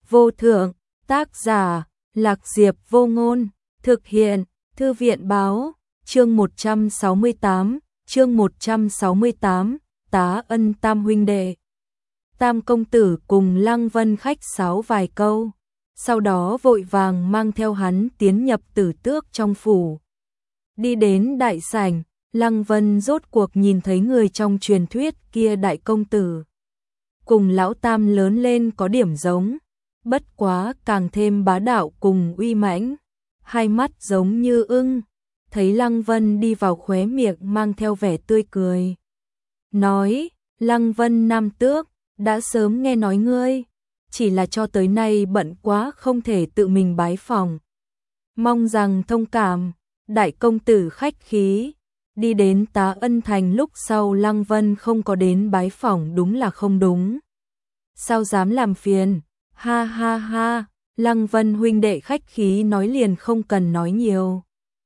vô thượng, tác giả, Lạc Diệp Vô Ngôn, thực hiện, Thư viện báo, chương 168, Tá Ân tam huynh đệ. Tam công tử cùng Lăng Vân khách sáo vài câu, sau đó vội vàng mang theo hắn tiến nhập Tử Tước trong phủ. Đi đến đại sảnh, Lăng Vân rốt cuộc nhìn thấy người trong truyền thuyết kia đại công tử. Cùng lão Tam lớn lên có điểm giống, bất quá càng thêm bá đạo cùng uy mãnh, hai mắt giống như ưng. Thấy Lăng Vân đi vào khóe miệng mang theo vẻ tươi cười. Nói, Lăng Vân Nam Tước, đã sớm nghe nói ngươi, chỉ là cho tới nay bận quá không thể tự mình bái phỏng. Mong rằng thông cảm, đại công tử khách khí. Đi đến Tá Ân Thành lúc sau Lăng Vân không có đến bái phỏng đúng là không đúng. Sao dám làm phiền, ha ha ha, Lăng Vân huynh đệ khách khí nói liền không cần nói nhiều.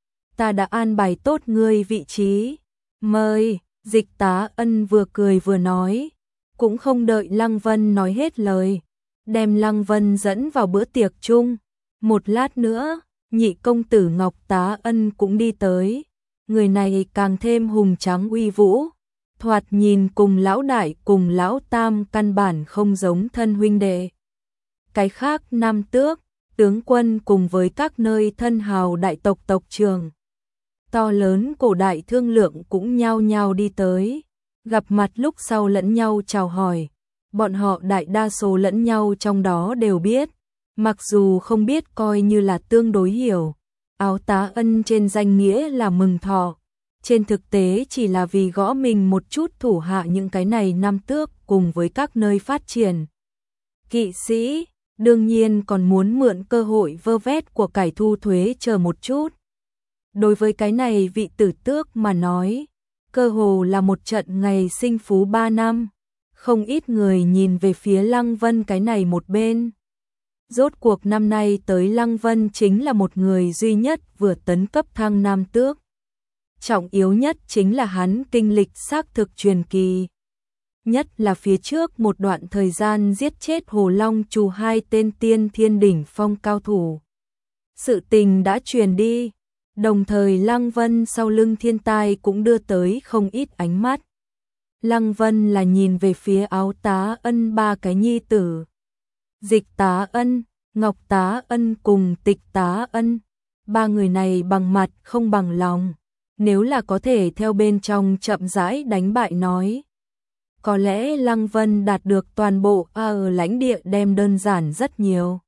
Ta đã an bài tốt ngươi vị trí, mời. Dịch Tá Ân vừa cười vừa nói, cũng không đợi Lăng Vân nói hết lời, đem Lăng Vân dẫn vào bữa tiệc chung. Một lát nữa, nhị công tử Ngọc Tá Ân cũng đi tới, người này càng thêm hùng tráng uy vũ, thoạt nhìn cùng lão đại cùng lão Tam căn bản không giống thân huynh đệ. Cái khác Nam Tước, tướng quân cùng với các nơi thân hào đại tộc tộc trưởng to lớn cổ đại thương lượng cũng nhao nhao đi tới, gặp mặt lúc sau lẫn nhau chào hỏi. Bọn họ đại đa số lẫn nhau trong đó đều biết, mặc dù không biết coi như là tương đối hiểu. Áo Tá Ân trên danh nghĩa là mừng thọ, trên thực tế chỉ là vì gõ mình một chút thủ hạ những cái này Nam Tước cùng với các nơi phát triển. Kỵ sĩ, đương nhiên còn muốn mượn cơ hội vơ vét của cải thu thuế chờ một chút. Đối với cái này vị Tử Tước mà nói, cơ hồ là một trận ngày sinh phú 3 năm, không ít người nhìn về phía Lăng Vân cái này một bên. Rốt cuộc năm nay tới Lăng Vân chính là một người duy nhất vừa tấn cấp thăng Nam Tước. Trọng yếu nhất chính là hắn kinh lịch xác thực truyền kỳ. Nhất là phía trước một đoạn thời gian giết chết Hồ Long Trù 2 tên tiên thiên đỉnh phong cao thủ. Sự tình đã truyền đi, đồng thời Lăng Vân sau lưng thiên tai cũng đưa tới không ít ánh mắt. Lăng Vân là nhìn về phía Áo Tá Ân ba cái nhi tử. Dịch Tá Ân, Ngọc Tá Ân cùng Tịch Tá Ân. Ba người này bằng mặt không bằng lòng. Nếu là có thể theo bên trong chậm rãi đánh bại nói, có lẽ Lăng Vân đạt được toàn bộ ở lãnh địa đem đơn giản rất nhiều.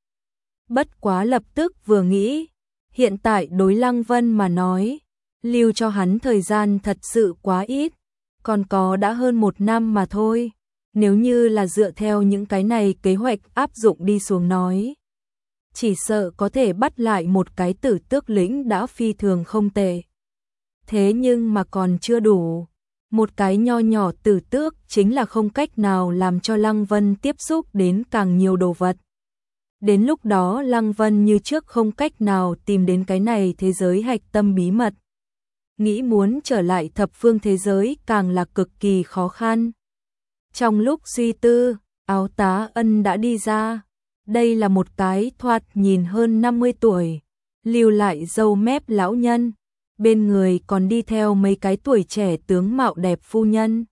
Bất quá lập tức vừa nghĩ, hiện tại đối Lăng Vân mà nói, lưu cho hắn thời gian thật sự quá ít, còn có đã hơn 1 năm mà thôi. Nếu như là dựa theo những cái này kế hoạch áp dụng đi xuống nói, chỉ sợ có thể bắt lại một cái Tử Tước lĩnh đã phi thường không tệ. Thế nhưng mà còn chưa đủ, một cái nho nhỏ Tử Tước chính là không cách nào làm cho Lăng Vân tiếp xúc đến càng nhiều đồ vật. Đến lúc đó Lăng Vân như trước không cách nào tìm đến cái này thế giới hạch tâm bí mật. Nghĩ muốn trở lại thập phương thế giới càng là cực kỳ khó khăn. Trong lúc suy tư, Áo Tá Ân đã đi ra. Đây là một cái thoạt nhìn hơn 50 tuổi, lưu lại râu mép lão nhân. Bên người còn đi theo mấy cái tuổi trẻ tướng mạo đẹp phu nhân.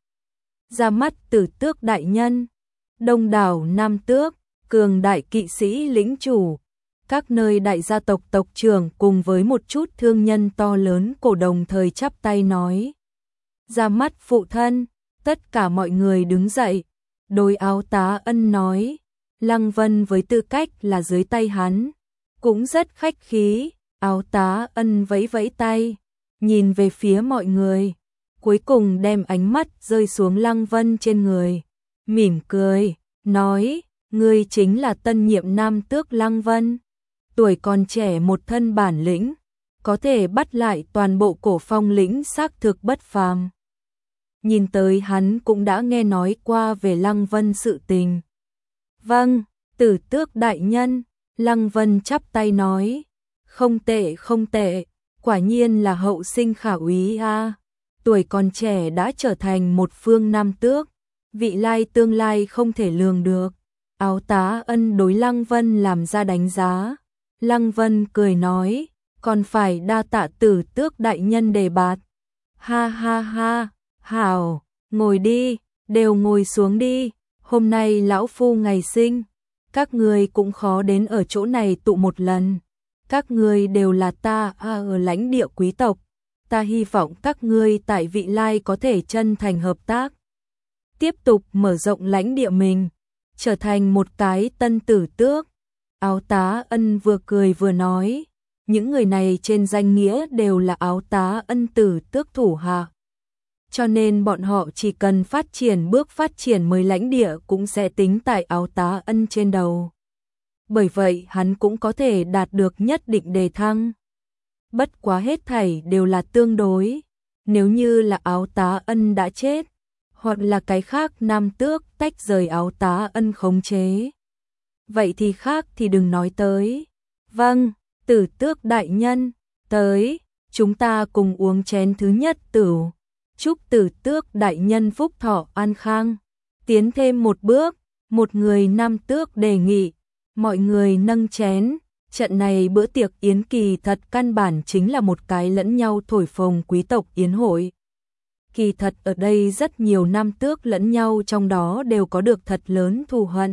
Ra mắt Tử Tước đại nhân, đông đảo Nam Tước, cường đại kỵ sĩ lĩnh chủ, các nơi đại gia tộc tộc trưởng cùng với một chút thương nhân to lớn cổ đồng thời chắp tay nói. Ra mắt phụ thân, tất cả mọi người đứng dậy, đối Áo Tá Ân nói, Lăng Vân với tư cách là dưới tay hắn, cũng rất khách khí. Áo Tá Ân vẫy vẫy tay, nhìn về phía mọi người, cuối cùng đem ánh mắt rơi xuống Lăng Vân trên người, mỉm cười, nói, ngươi chính là tân nhiệm Nam Tước Lăng Vân, tuổi còn trẻ một thân bản lĩnh, có thể bắt lại toàn bộ Cổ Phong lĩnh xác thực bất phàm. Nhìn tới hắn cũng đã nghe nói qua về Lăng Vân sự tình. Vâng, Tử Tước đại nhân, Lăng Vân chắp tay nói, không tệ không tệ, quả nhiên là hậu sinh khả úy a. Tuổi còn trẻ đã trở thành một phương Nam Tước, vị lai tương lai không thể lường được. Áo Tá Ân đối Lăng Vân làm ra đánh giá. Lăng Vân cười nói, còn phải đa tạ Tử Tước đại nhân đề bạt. Ha ha ha, hảo, ngồi đi, đều ngồi xuống đi, hôm nay lão phu ngày sinh, các người cũng khó đến ở chỗ này tụ một lần. Các ngươi đều là ta ở lãnh địa quý tộc, ta hy vọng các ngươi tại vị lai có thể chân thành hợp tác, tiếp tục mở rộng lãnh địa mình, trở thành một cái tân Tử Tước. Áo Tá Ân vừa cười vừa nói, những người này trên danh nghĩa đều là Áo Tá Ân Tử Tước thủ hạ, cho nên bọn họ chỉ cần bước phát triển mới lãnh địa cũng sẽ tính tại Áo Tá Ân trên đầu. Bởi vậy hắn cũng có thể đạt được nhất định đề thăng. Bất quá hết thảy đều là tương đối, nếu như là Áo Tá Ân đã chết, hoặc là cái khác nam tước tách rời Áo Tá Ân khống chế, vậy thì khác thì đừng nói tới. Vâng, Tử Tước đại nhân, tới, chúng ta cùng uống chén thứ nhất tửu. Chúc Tử Tước đại nhân phúc thọ an khang. Tiến thêm một bước, một người nam tước đề nghị, mọi người nâng chén. Trận này bữa tiệc yến kỳ thật căn bản chính là một cái lẫn nhau thổi phồng quý tộc yến hội. Kỳ thật ở đây rất nhiều nam tước lẫn nhau trong đó đều có được thật lớn thù hận.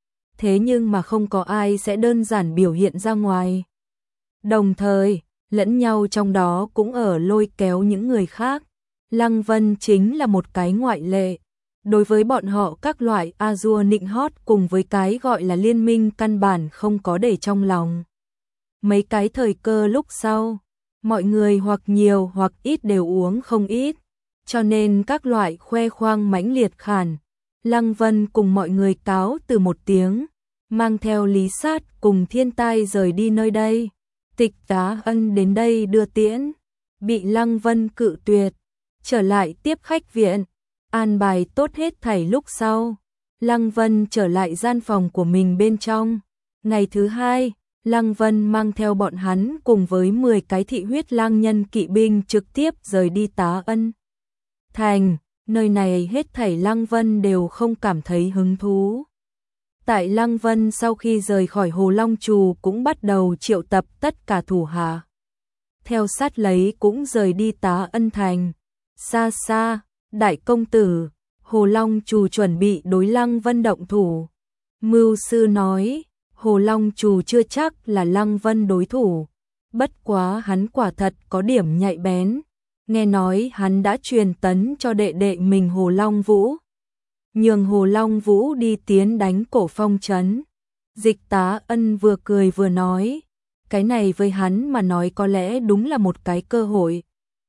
Thế nhưng mà không có ai sẽ đơn giản biểu hiện ra ngoài. Đồng thời, lẫn nhau trong đó cũng ở lôi kéo những người khác. Lăng Vân chính là một cái ngoại lệ. Đối với bọn họ các loại Azure nịnh hót cùng với cái gọi là liên minh căn bản không có để trong lòng. Mấy cái thời cơ lúc sau, mọi người hoặc nhiều hoặc ít đều uống không ít, cho nên các loại khoe khoang mãnh liệt khản. Lăng Vân cùng mọi người cáo từ một tiếng, mang theo Lý Sát cùng Thiên Tai rời đi nơi đây. Tịch Tá Ân đến đây đưa tiễn, bị Lăng Vân cự tuyệt, trở lại tiếp khách viện, an bài tốt hết thảy lúc sau. Lăng Vân trở lại gian phòng của mình bên trong. Ngày thứ hai, Lăng Vân mang theo bọn hắn cùng với 10 cái thị huyết lang nhân kỵ binh trực tiếp rời đi Tá Ân thành. Nơi này hết thảy Lăng Vân đều không cảm thấy hứng thú. Tại Lăng Vân sau khi rời khỏi Hồ Long Trù cũng bắt đầu triệu tập tất cả thủ hạ. Theo sát lấy cũng rời đi Tá Ân thành. Xa xa, đại công tử, Hồ Long Trù chuẩn bị đối Lăng Vân động thủ. Mưu sư nói, Hồ Long Trù chưa chắc là Lăng Vân đối thủ. Bất quá hắn quả thật có điểm nhạy bén. Nghe nói hắn đã truyền tấn cho đệ đệ mình Hồ Long Vũ, nhường Hồ Long Vũ đi tiến đánh Cổ Phong trấn. Dịch Tá Ân vừa cười vừa nói, cái này với hắn mà nói có lẽ đúng là một cái cơ hội.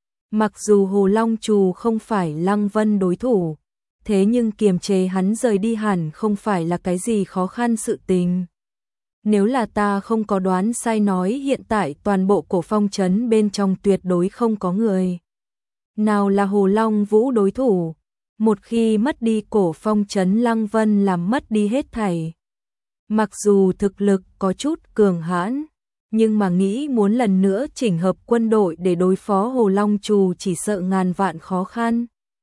Mặc dù Hồ Long Trù không phải Lăng Vân đối thủ, thế nhưng kiềm chế hắn rời đi hẳn không phải là cái gì khó khăn sự tình. Nếu là ta không có đoán sai nói hiện tại toàn bộ Cổ Phong trấn bên trong tuyệt đối không có người nào là Hồ Long Vũ đối thủ. Một khi mất đi Cổ Phong trấn, Lăng Vân làm mất đi hết thảy. Mặc dù thực lực có chút cường hãn, nhưng mà nghĩ muốn lần nữa chỉnh hợp quân đội để đối phó Hồ Long Trù chỉ sợ ngàn vạn khó khăn.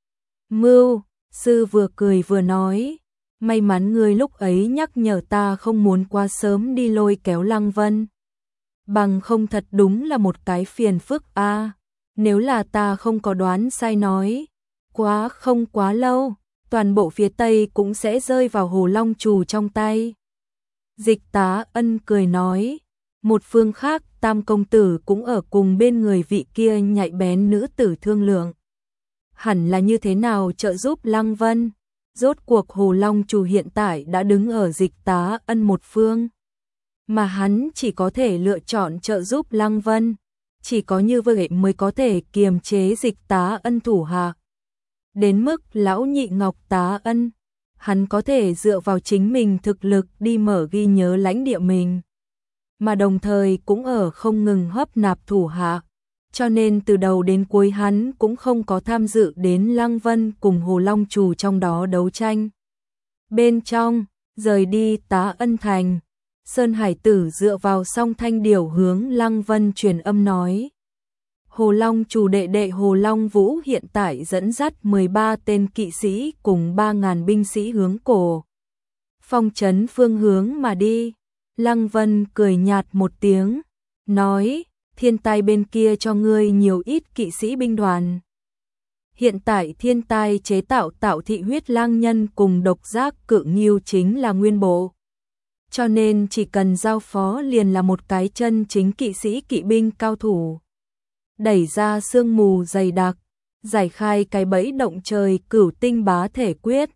Mưu sư vừa cười vừa nói, may mắn ngươi lúc ấy nhắc nhở ta không muốn quá sớm đi lôi kéo Lăng Vân. Bằng không thật đúng là một cái phiền phức a. Nếu là ta không có đoán sai nói, không quá lâu, toàn bộ phía Tây cũng sẽ rơi vào Hồ Long Trù trong tay. Dịch Tá Ân cười nói, một phương khác Tam công tử cũng ở cùng bên người vị kia nhạy bén nữ tử thương lượng. Hẳn là như thế nào trợ giúp Lăng Vân? Rốt cuộc Hồ Long Trù hiện tại đã đứng ở Dịch Tá Ân một phương, mà hắn chỉ có thể lựa chọn trợ giúp Lăng Vân. Chỉ có như vậy mới có thể kiềm chế Dịch Tá Ân thủ hạ. Đến mức lão nhị Ngọc Tá Ân, hắn có thể dựa vào chính mình thực lực đi mở ghi nhớ lãnh địa mình, mà đồng thời cũng ở không ngừng hấp nạp thủ hạ, cho nên từ đầu đến cuối hắn cũng không có tham dự đến Lăng Vân cùng Hồ Long Trù trong đó đấu tranh. Bên trong, rời đi Tá Ân thành, Sơn Hải Tử dựa vào song thanh điểu hướng Lăng Vân truyền âm nói, Hồ Long Trù đệ đệ Hồ Long Vũ hiện tại dẫn dắt 13 tên kỵ sĩ cùng 3.000 binh sĩ hướng Cổ phong trấn phương hướng mà đi. Lăng Vân cười nhạt một tiếng, nói, Thiên Tai bên kia cho ngươi nhiều ít kỵ sĩ binh đoàn. Hiện tại Thiên Tai chế tạo Tạo Thị Huyết Lang Nhân cùng Độc Giác Cự Ngưu chính là nguyên bộ. Cho nên chỉ cần giao phó liền là một cái chân chính kỵ sĩ kỵ binh cao thủ. Đẩy ra sương mù dày đặc, giải khai cái bẫy động trời Cửu Tinh Bá Thể Quyết,